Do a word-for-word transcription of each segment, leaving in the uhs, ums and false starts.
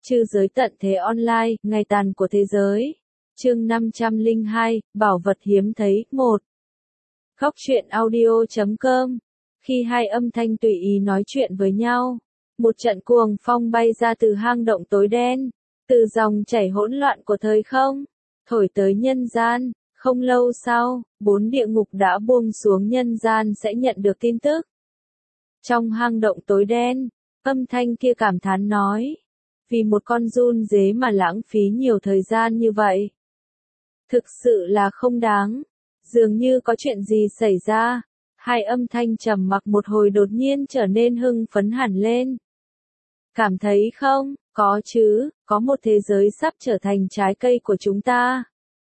Trư giới tận thế online, ngày tàn của thế giới. Chương năm trăm lẻ hai, bảo vật hiếm thấy, một. Góc truyện audio chấm com. Khi hai âm thanh tùy ý nói chuyện với nhau, một trận cuồng phong bay ra từ hang động tối đen, từ dòng chảy hỗn loạn của thời không, thổi tới nhân gian. Không lâu sau, bốn địa ngục đã buông xuống nhân gian sẽ nhận được tin tức. Trong hang động tối đen, âm thanh kia cảm thán nói, vì một con giun dế mà lãng phí nhiều thời gian như vậy. Thực sự là không đáng. Dường như có chuyện gì xảy ra. Hai âm thanh trầm mặc một hồi đột nhiên trở nên hưng phấn hẳn lên. Cảm thấy không? Có chứ, có một thế giới sắp trở thành trái cây của chúng ta.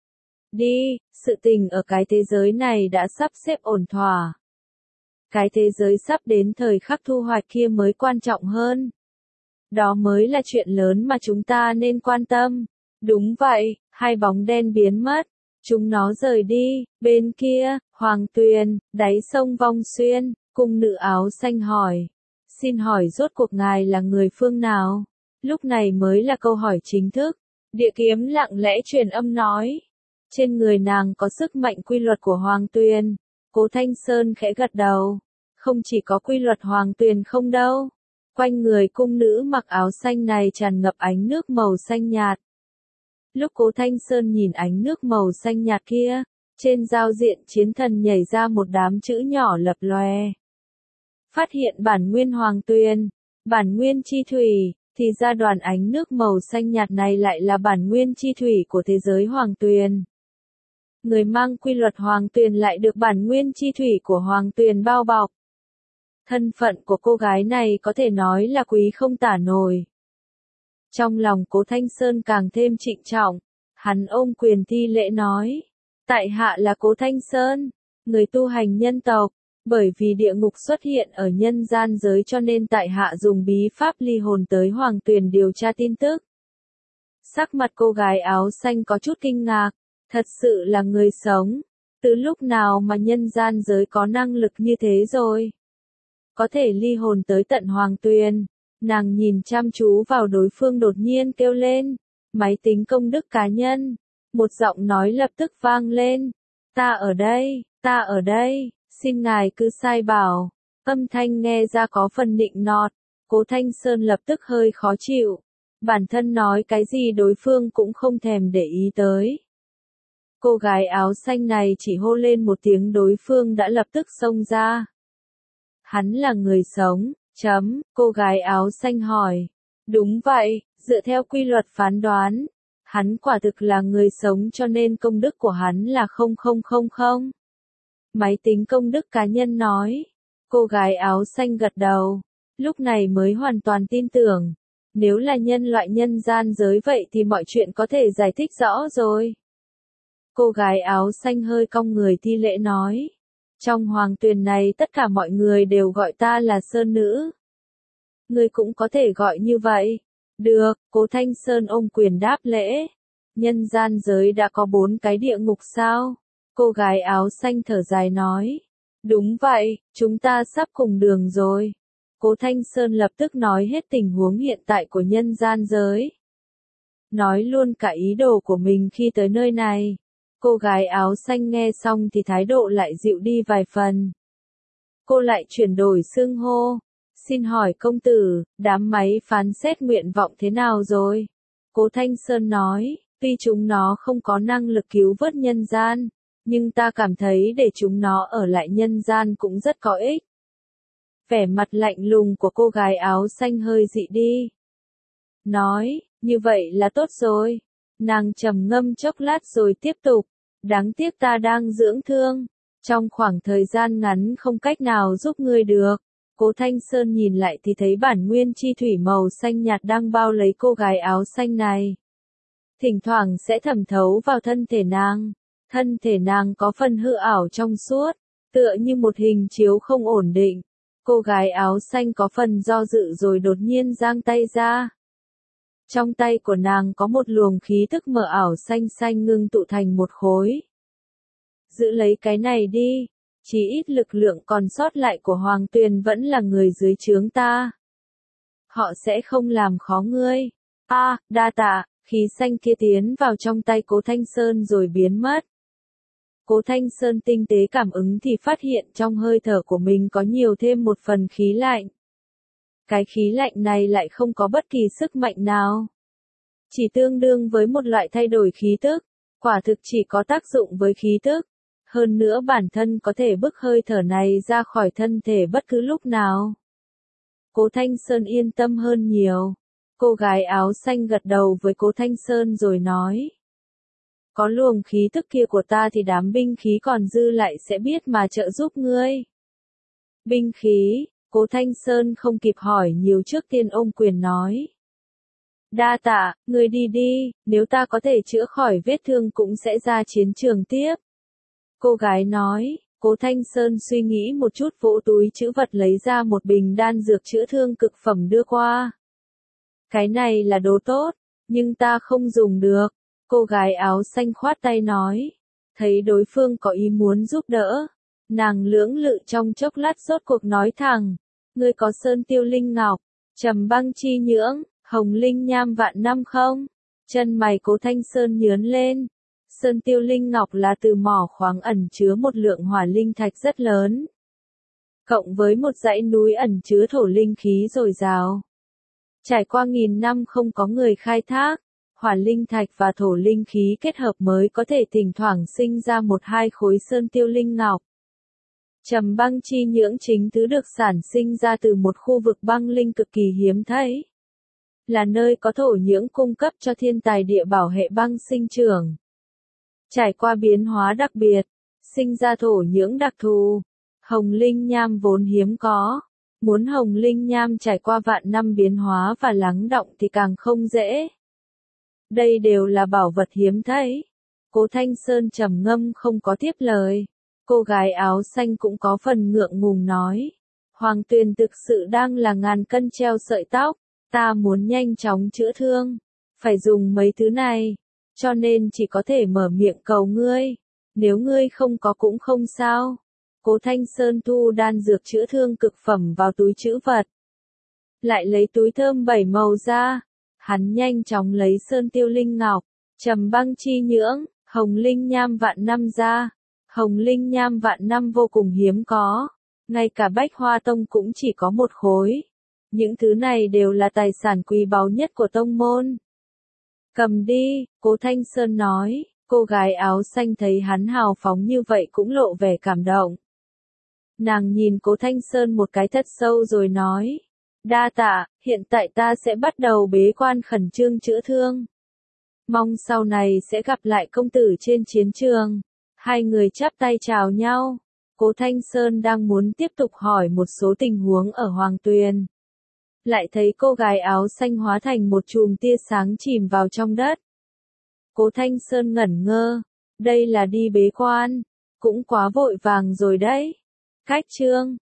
Đi, sự tình ở cái thế giới này đã sắp xếp ổn thỏa. Cái thế giới sắp đến thời khắc thu hoạch kia mới quan trọng hơn. Đó mới là chuyện lớn mà chúng ta nên quan tâm. Đúng vậy, hai bóng đen biến mất. Chúng nó rời đi. Bên kia, Hoàng Tuyền, đáy sông Vong Xuyên, cung nữ áo xanh hỏi. Xin hỏi rốt cuộc ngài là người phương nào? Lúc này mới là câu hỏi chính thức. Địa kiếm lặng lẽ truyền âm nói. Trên người nàng có sức mạnh quy luật của Hoàng Tuyền. Cố Thanh Sơn khẽ gật đầu. Không chỉ có quy luật Hoàng Tuyền không đâu. Quanh người cung nữ mặc áo xanh này tràn ngập ánh nước màu xanh nhạt. Lúc Cố Thanh Sơn nhìn ánh nước màu xanh nhạt kia, trên giao diện chiến thần nhảy ra một đám chữ nhỏ lập lòe. Phát hiện bản nguyên Hoàng Tuyền, bản nguyên chi thủy, thì ra đoàn ánh nước màu xanh nhạt này lại là bản nguyên chi thủy của thế giới Hoàng Tuyền. Người mang quy luật Hoàng Tuyền lại được bản nguyên chi thủy của Hoàng Tuyền bao bọc. Thân phận của cô gái này có thể nói là quý không tả nổi. Trong lòng Cố Thanh Sơn càng thêm trịnh trọng, hắn ôm quyền thi lễ nói, tại hạ là Cố Thanh Sơn, người tu hành nhân tộc, bởi vì địa ngục xuất hiện ở nhân gian giới cho nên tại hạ dùng bí pháp ly hồn tới Hoàng Tuyền điều tra tin tức. Sắc mặt cô gái áo xanh có chút kinh ngạc, thật sự là người sống, từ lúc nào mà nhân gian giới có năng lực như thế rồi? Có thể ly hồn tới tận Hoàng Tuyền. Nàng nhìn chăm chú vào đối phương đột nhiên kêu lên, máy tính công đức cá nhân. Một giọng nói lập tức vang lên, ta ở đây, ta ở đây, xin ngài cứ sai bảo. Âm thanh nghe ra có phần nịnh nọt, Cố Thanh Sơn lập tức hơi khó chịu. Bản thân nói cái gì đối phương cũng không thèm để ý tới. Cô gái áo xanh này chỉ hô lên một tiếng đối phương đã lập tức xông ra. Hắn là người sống, chấm, cô gái áo xanh hỏi. Đúng vậy, dựa theo quy luật phán đoán, hắn quả thực là người sống cho nên công đức của hắn là không không không không. Máy tính công đức cá nhân nói. Cô gái áo xanh gật đầu, lúc này mới hoàn toàn tin tưởng. Nếu là nhân loại nhân gian giới vậy thì mọi chuyện có thể giải thích rõ rồi. Cô gái áo xanh hơi cong người thi lễ nói. Trong Hoàng Tuyền này tất cả mọi người đều gọi ta là Sơn Nữ. Ngươi cũng có thể gọi như vậy. Được, Cố Thanh Sơn ôm quyền đáp lễ. Nhân gian giới đã có bốn cái địa ngục sao? Cô gái áo xanh thở dài nói. Đúng vậy, chúng ta sắp cùng đường rồi. Cố Thanh Sơn lập tức nói hết tình huống hiện tại của nhân gian giới. Nói luôn cả ý đồ của mình khi tới nơi này. Cô gái áo xanh nghe xong thì thái độ lại dịu đi vài phần. Cô lại chuyển đổi xưng hô. Xin hỏi công tử, đám máy phán xét nguyện vọng thế nào rồi? Cố Thanh Sơn nói, tuy chúng nó không có năng lực cứu vớt nhân gian, nhưng ta cảm thấy để chúng nó ở lại nhân gian cũng rất có ích. Vẻ mặt lạnh lùng của cô gái áo xanh hơi dị đi. Nói, như vậy là tốt rồi. Nàng trầm ngâm chốc lát rồi tiếp tục. Đáng tiếc ta đang dưỡng thương. Trong khoảng thời gian ngắn không cách nào giúp ngươi được. Cố Thanh Sơn nhìn lại thì thấy bản nguyên chi thủy màu xanh nhạt đang bao lấy cô gái áo xanh này. Thỉnh thoảng sẽ thẩm thấu vào thân thể nàng. Thân thể nàng có phần hư ảo trong suốt, tựa như một hình chiếu không ổn định. Cô gái áo xanh có phần do dự rồi đột nhiên giang tay ra. Trong tay của nàng có một luồng khí thức mờ ảo xanh xanh ngưng tụ thành một khối. Giữ lấy cái này đi, chỉ ít lực lượng còn sót lại của Hoàng Tuyền vẫn là người dưới trướng ta. Họ sẽ không làm khó ngươi. A, đa tạ, khí xanh kia tiến vào trong tay Cố Thanh Sơn rồi biến mất. Cố Thanh Sơn tinh tế cảm ứng thì phát hiện trong hơi thở của mình có nhiều thêm một phần khí lạnh. Cái khí lạnh này lại không có bất kỳ sức mạnh nào. Chỉ tương đương với một loại thay đổi khí tức, quả thực chỉ có tác dụng với khí tức. Hơn nữa bản thân có thể bức hơi thở này ra khỏi thân thể bất cứ lúc nào. Cố Thanh Sơn yên tâm hơn nhiều. Cô gái áo xanh gật đầu với Cố Thanh Sơn rồi nói. Có luồng khí tức kia của ta thì đám binh khí còn dư lại sẽ biết mà trợ giúp ngươi. Binh khí, Cố Thanh Sơn không kịp hỏi nhiều trước tiên ôm quyền nói. Đa tạ, ngươi đi đi, nếu ta có thể chữa khỏi vết thương cũng sẽ ra chiến trường tiếp. Cô gái nói, Cố Thanh Sơn suy nghĩ một chút vỗ túi trữ vật lấy ra một bình đan dược chữa thương cực phẩm đưa qua. Cái này là đồ tốt, nhưng ta không dùng được. Cô gái áo xanh khoát tay nói. Thấy đối phương có ý muốn giúp đỡ. Nàng lưỡng lự trong chốc lát rốt cuộc nói thẳng. Ngươi có sơn tiêu linh ngọc, trầm băng chi nhưỡng, hồng linh nham vạn năm không? Chân mày Cố Thanh Sơn nhướng lên. Sơn tiêu linh ngọc là từ mỏ khoáng ẩn chứa một lượng hỏa linh thạch rất lớn. Cộng với một dãy núi ẩn chứa thổ linh khí dồi dào. Trải qua nghìn năm không có người khai thác, hỏa linh thạch và thổ linh khí kết hợp mới có thể thỉnh thoảng sinh ra một hai khối sơn tiêu linh ngọc. Trầm băng chi nhưỡng chính thứ được sản sinh ra từ một khu vực băng linh cực kỳ hiếm thấy. Là nơi có thổ nhưỡng cung cấp cho thiên tài địa bảo hệ băng sinh trưởng. Trải qua biến hóa đặc biệt, sinh ra thổ nhưỡng đặc thù. Hồng linh nham vốn hiếm có. Muốn hồng linh nham trải qua vạn năm biến hóa và lắng đọng thì càng không dễ. Đây đều là bảo vật hiếm thấy. Cố Thanh Sơn trầm ngâm không có tiếp lời. Cô gái áo xanh cũng có phần ngượng ngùng nói. Hoàng Tuyền thực sự đang là ngàn cân treo sợi tóc. Ta muốn nhanh chóng chữa thương. Phải dùng mấy thứ này. Cho nên chỉ có thể mở miệng cầu ngươi. Nếu ngươi không có cũng không sao. Cố Thanh Sơn thu đan dược chữa thương cực phẩm vào túi trữ vật. Lại lấy túi thơm bảy màu ra. Hắn nhanh chóng lấy sơn tiêu linh ngọc, trầm băng chi nhưỡng, hồng linh nham vạn năm ra. Hồng linh nham vạn năm vô cùng hiếm có. Ngay cả Bách Hoa Tông cũng chỉ có một khối. Những thứ này đều là tài sản quý báu nhất của tông môn. Cầm đi, Cố Thanh Sơn nói. Cô gái áo xanh thấy hắn hào phóng như vậy cũng lộ vẻ cảm động. Nàng nhìn Cố Thanh Sơn một cái thật sâu rồi nói. Đa tạ, hiện tại ta sẽ bắt đầu bế quan khẩn trương chữa thương. Mong sau này sẽ gặp lại công tử trên chiến trường. Hai người chắp tay chào nhau. Cố Thanh Sơn đang muốn tiếp tục hỏi một số tình huống ở Hoàng Tuyền. Lại thấy cô gái áo xanh hóa thành một chùm tia sáng chìm vào trong đất. Cố Thanh Sơn ngẩn ngơ. Đây là đi bế quan. Cũng quá vội vàng rồi đấy. Cách chương.